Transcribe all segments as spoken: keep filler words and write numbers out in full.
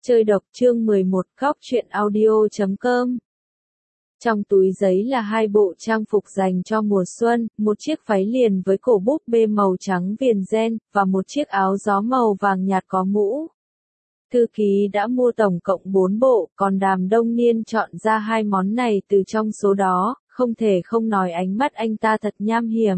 Chơi độc chương mười một Góc truyện audio chấm com. Trong túi giấy là hai bộ trang phục dành cho mùa xuân, một chiếc váy liền với cổ búp bê màu trắng viền ren, và một chiếc áo gió màu vàng nhạt có mũ. Thư ký đã mua tổng cộng bốn bộ, còn Đàm Đông Niên chọn ra hai món này từ trong số đó, không thể không nói ánh mắt anh ta thật nham hiểm.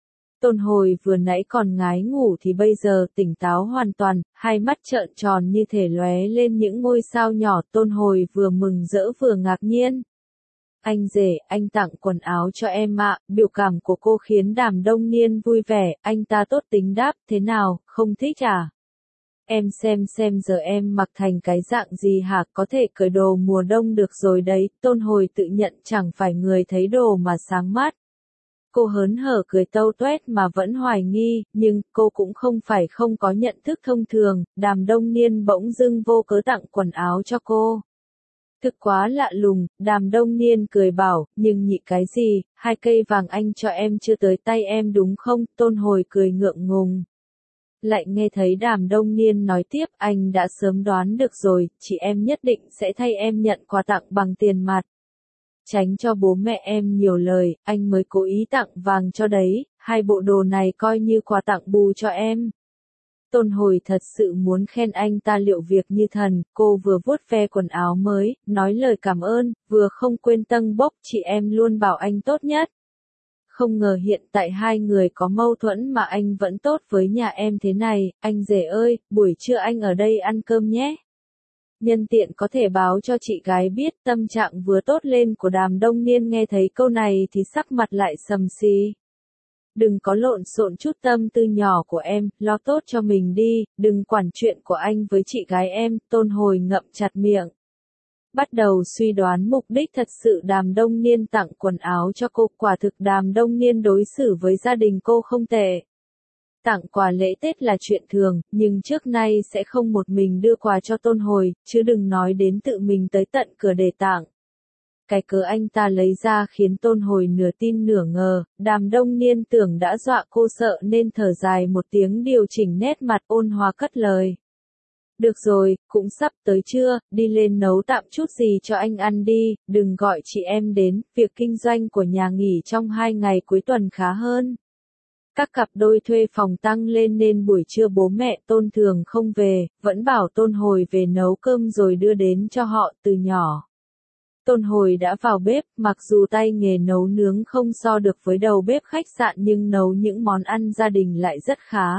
Tôn Hồi vừa nãy còn ngái ngủ thì bây giờ tỉnh táo hoàn toàn, hai mắt trợn tròn như thể lóe lên những ngôi sao nhỏ. Tôn Hồi vừa mừng rỡ vừa ngạc nhiên. Anh rể, anh tặng quần áo cho em ạ. Biểu cảm của cô khiến Đàm Đông Niên vui vẻ, anh ta tốt tính đáp, thế nào, không thích à? Em xem xem giờ em mặc thành cái dạng gì hả, có thể cởi đồ mùa đông được rồi đấy. Tôn Hồi tự nhận chẳng phải người thấy đồ mà sáng mắt. Cô hớn hở cười tâu tuét mà vẫn hoài nghi, nhưng cô cũng không phải không có nhận thức thông thường. Đàm Đông Niên bỗng dưng vô cớ tặng quần áo cho cô. Thực quá lạ lùng. Đàm Đông Niên cười bảo, nhưng nhị cái gì, hai cây vàng anh cho em chưa tới tay em đúng không? Tôn Hồi cười ngượng ngùng. Lại nghe thấy Đàm Đông Niên nói tiếp, anh đã sớm đoán được rồi, chị em nhất định sẽ thay em nhận quà tặng bằng tiền mặt. Tránh cho bố mẹ em nhiều lời, anh mới cố ý tặng vàng cho đấy, hai bộ đồ này coi như quà tặng bù cho em. Tôn Hồi thật sự muốn khen anh ta liệu việc như thần, cô vừa vuốt ve quần áo mới, nói lời cảm ơn, vừa không quên tâng bốc, chị em luôn bảo anh tốt nhất. Không ngờ hiện tại hai người có mâu thuẫn mà anh vẫn tốt với nhà em thế này. Anh rể ơi, buổi trưa anh ở đây ăn cơm nhé. Nhân tiện có thể báo cho chị gái biết. Tâm trạng vừa tốt lên của Đàm Đông Niên nghe thấy câu này thì sắc mặt lại sầm xì. Đừng có lộn xộn chút tâm tư nhỏ của em, lo tốt cho mình đi, đừng quản chuyện của anh với chị gái em. Tôn Hồi ngậm chặt miệng. Bắt đầu suy đoán mục đích thật sự Đàm Đông Niên tặng quần áo cho cô. Quả thực Đàm Đông Niên đối xử với gia đình cô không tệ. Tặng quà lễ Tết là chuyện thường, nhưng trước nay sẽ không một mình đưa quà cho Tôn Hồi, chứ đừng nói đến tự mình tới tận cửa để tặng. Cái cớ anh ta lấy ra khiến Tôn Hồi nửa tin nửa ngờ. Đàm Đông Niên tưởng đã dọa cô sợ nên thở dài một tiếng, điều chỉnh nét mặt ôn hòa cất lời. Được rồi, cũng sắp tới trưa, đi lên nấu tạm chút gì cho anh ăn đi, đừng gọi chị em đến, việc kinh doanh của nhà nghỉ trong hai ngày cuối tuần khá hơn. Các cặp đôi thuê phòng tăng lên nên buổi trưa bố mẹ Tôn thường không về, vẫn bảo Tôn Hồi về nấu cơm rồi đưa đến cho họ từ nhỏ. Tôn Hồi đã vào bếp, mặc dù tay nghề nấu nướng không so được với đầu bếp khách sạn nhưng nấu những món ăn gia đình lại rất khá.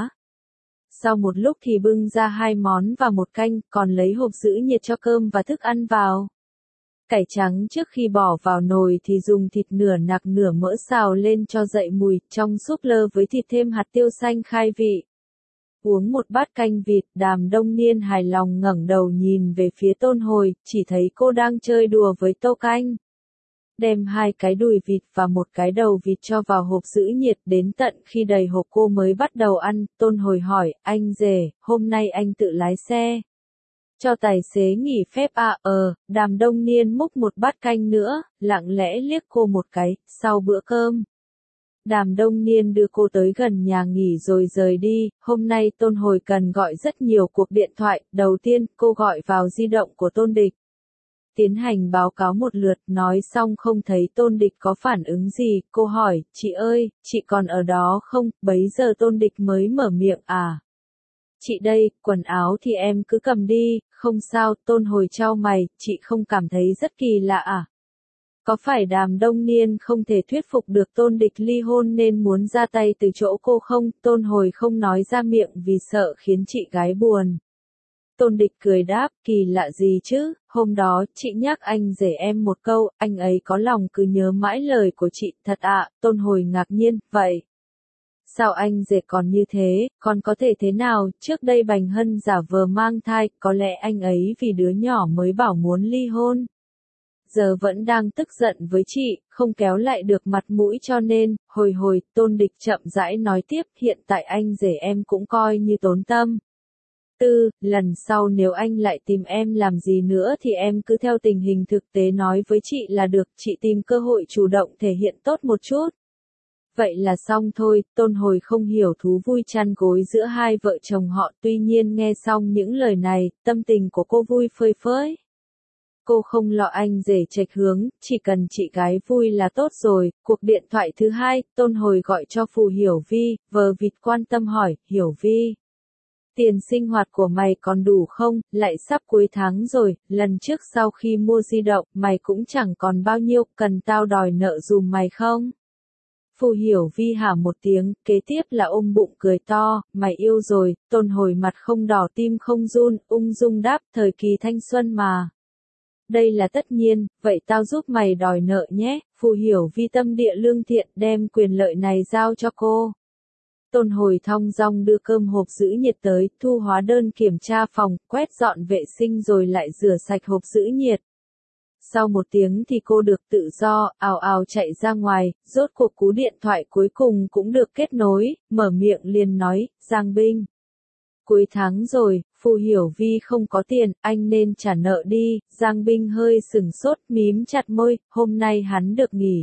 Sau một lúc thì bưng ra hai món và một canh, còn lấy hộp giữ nhiệt cho cơm và thức ăn vào. Cải trắng trước khi bỏ vào nồi thì dùng thịt nửa nạc nửa mỡ xào lên cho dậy mùi, trong súp lơ với thịt thêm hạt tiêu xanh khai vị. Uống một bát canh vịt. Đàm Đông Niên hài lòng ngẩng đầu nhìn về phía Tôn Hồi, chỉ thấy cô đang chơi đùa với tô canh. Đem hai cái đùi vịt và một cái đầu vịt cho vào hộp giữ nhiệt, đến tận khi đầy hộp cô mới bắt đầu ăn. Tôn Hồi hỏi, anh rể, hôm nay anh tự lái xe. Cho tài xế nghỉ phép à? Ờ. Đàm Đông Niên múc một bát canh nữa, lặng lẽ liếc cô một cái. Sau bữa cơm, Đàm Đông Niên đưa cô tới gần nhà nghỉ rồi rời đi. Hôm nay Tôn Hồi cần gọi rất nhiều cuộc điện thoại. Đầu tiên, cô gọi vào di động của Tôn Địch. Tiến hành báo cáo một lượt, nói xong không thấy Tôn Địch có phản ứng gì. Cô hỏi, chị ơi, chị còn ở đó không? Bấy giờ Tôn Địch mới mở miệng, à. Chị đây, quần áo thì em cứ cầm đi, không sao. Tôn Hồi chau mày, chị không cảm thấy rất kỳ lạ à? Có phải Đàm Đông Niên không thể thuyết phục được Tôn Địch ly hôn nên muốn ra tay từ chỗ cô không? Tôn Hồi không nói ra miệng vì sợ khiến chị gái buồn. Tôn Địch cười đáp, kỳ lạ gì chứ, hôm đó chị nhắc anh rể em một câu, anh ấy có lòng cứ nhớ mãi lời của chị. Thật ạ? Tôn Hồi ngạc nhiên, vậy. Sao anh rể còn như thế, còn có thể thế nào? Trước đây Bành Hân giả vờ mang thai, có lẽ anh ấy vì đứa nhỏ mới bảo muốn ly hôn. Giờ vẫn đang tức giận với chị, không kéo lại được mặt mũi cho nên, hồi hồi. Tôn Địch chậm rãi nói tiếp, hiện tại anh rể em cũng coi như tốn tâm tư, lần sau nếu anh lại tìm em làm gì nữa thì em cứ theo tình hình thực tế nói với chị là được, chị tìm cơ hội chủ động thể hiện tốt một chút. vậy là xong thôi, Tôn Hồi không hiểu thú vui chăn gối giữa hai vợ chồng họ, tuy nhiên nghe xong những lời này, tâm tình của cô vui phơi phới. Cô không lo anh rể chệch hướng, chỉ cần chị gái vui là tốt rồi. Cuộc điện thoại thứ hai, Tôn Hồi gọi cho Phù Hiểu Vi, vờ vịt quan tâm hỏi, Hiểu Vi. Tiền sinh hoạt của mày còn đủ không, lại sắp cuối tháng rồi, lần trước sau khi mua di động, mày cũng chẳng còn bao nhiêu, cần tao đòi nợ dùm mày không? Phù Hiểu Vi hả một tiếng, kế tiếp là ôm bụng cười to, mày yêu rồi, Tôn Hồi mặt không đỏ tim không run, ung dung đáp, thời kỳ thanh xuân mà. Đây là tất nhiên, vậy tao giúp mày đòi nợ nhé, Phù Hiểu Vi tâm địa lương thiện đem quyền lợi này giao cho cô. Tôn Hồi thong dong đưa cơm hộp giữ nhiệt tới, thu hóa đơn kiểm tra phòng, quét dọn vệ sinh rồi lại rửa sạch hộp giữ nhiệt. Sau một tiếng thì cô được tự do, ào ào chạy ra ngoài, rốt cuộc cú điện thoại cuối cùng cũng được kết nối, mở miệng liền nói, Giang Binh. Cuối tháng rồi, Phù Hiểu Vi không có tiền, anh nên trả nợ đi, Giang Binh hơi sừng sốt, mím chặt môi, hôm nay hắn được nghỉ.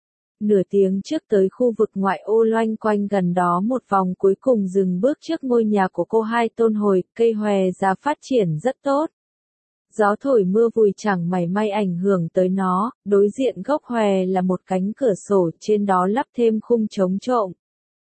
Nửa tiếng trước tới khu vực ngoại ô loanh quanh gần đó một vòng cuối cùng dừng bước trước ngôi nhà của cô hai Tôn Hồi, cây hòe già phát triển rất tốt. Gió thổi mưa vùi chẳng mảy may ảnh hưởng tới nó, đối diện gốc hòe là một cánh cửa sổ, trên đó lắp thêm khung chống trộm.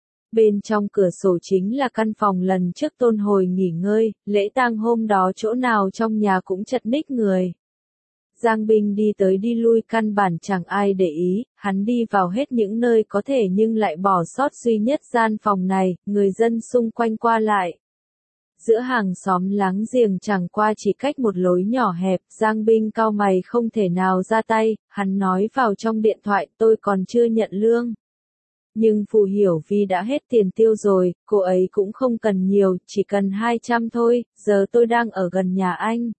Bên trong cửa sổ chính là căn phòng lần trước Tôn Hồi nghỉ ngơi, lễ tang hôm đó chỗ nào trong nhà cũng chật ních người. Giang Binh đi tới đi lui căn bản chẳng ai để ý, hắn đi vào hết những nơi có thể nhưng lại bỏ sót duy nhất gian phòng này, người dân xung quanh qua lại. Giữa hàng xóm láng giềng chẳng qua chỉ cách một lối nhỏ hẹp, Giang Binh cau mày không thể nào ra tay, hắn nói vào trong điện thoại, tôi còn chưa nhận lương. Nhưng Phù Hiểu Vi đã hết tiền tiêu rồi, cô ấy cũng không cần nhiều, chỉ cần hai trăm thôi, giờ tôi đang ở gần nhà anh.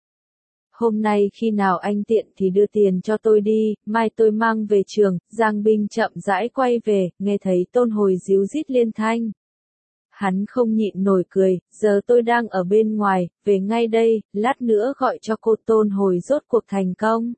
Hôm nay khi nào anh tiện thì đưa tiền cho tôi đi, mai tôi mang về trường, Giang Binh chậm rãi quay về, nghe thấy Tôn Hồi díu dít liên thanh. Hắn không nhịn nổi cười, giờ tôi đang ở bên ngoài, về ngay đây, lát nữa gọi cho cô. Tôn Hồi rốt cuộc thành công.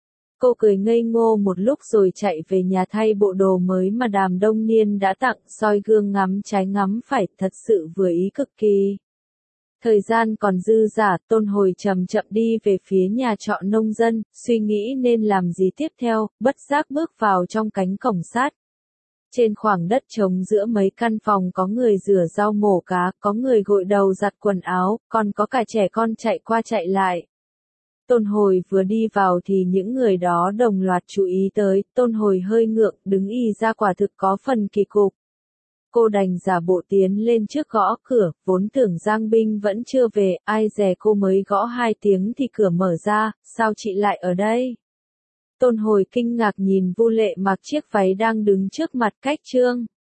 Cô cười ngây ngô một lúc rồi chạy về nhà thay bộ đồ mới mà Đàm Đông Niên đã tặng, soi gương ngắm trái ngắm phải, thật sự vừa ý cực kỳ. Thời gian còn dư dả, Tôn Hồi chậm chậm đi về phía nhà trọ nông dân, suy nghĩ nên làm gì tiếp theo, bất giác bước vào trong cánh cổng sắt. Trên khoảng đất trống giữa mấy căn phòng có người rửa rau mổ cá, có người gội đầu giặt quần áo, còn có cả trẻ con chạy qua chạy lại. Tôn Hồi vừa đi vào thì những người đó đồng loạt chú ý tới, Tôn Hồi hơi ngượng, đứng ì ra quả thực có phần kỳ cục. Cô đành giả bộ tiến lên trước gõ cửa, vốn tưởng Giang Binh vẫn chưa về, ai dè cô mới gõ hai tiếng thì cửa mở ra, sao chị lại ở đây? Tôn Hồi kinh ngạc nhìn Vu Lệ mặc chiếc váy đang đứng trước mặt cách trương.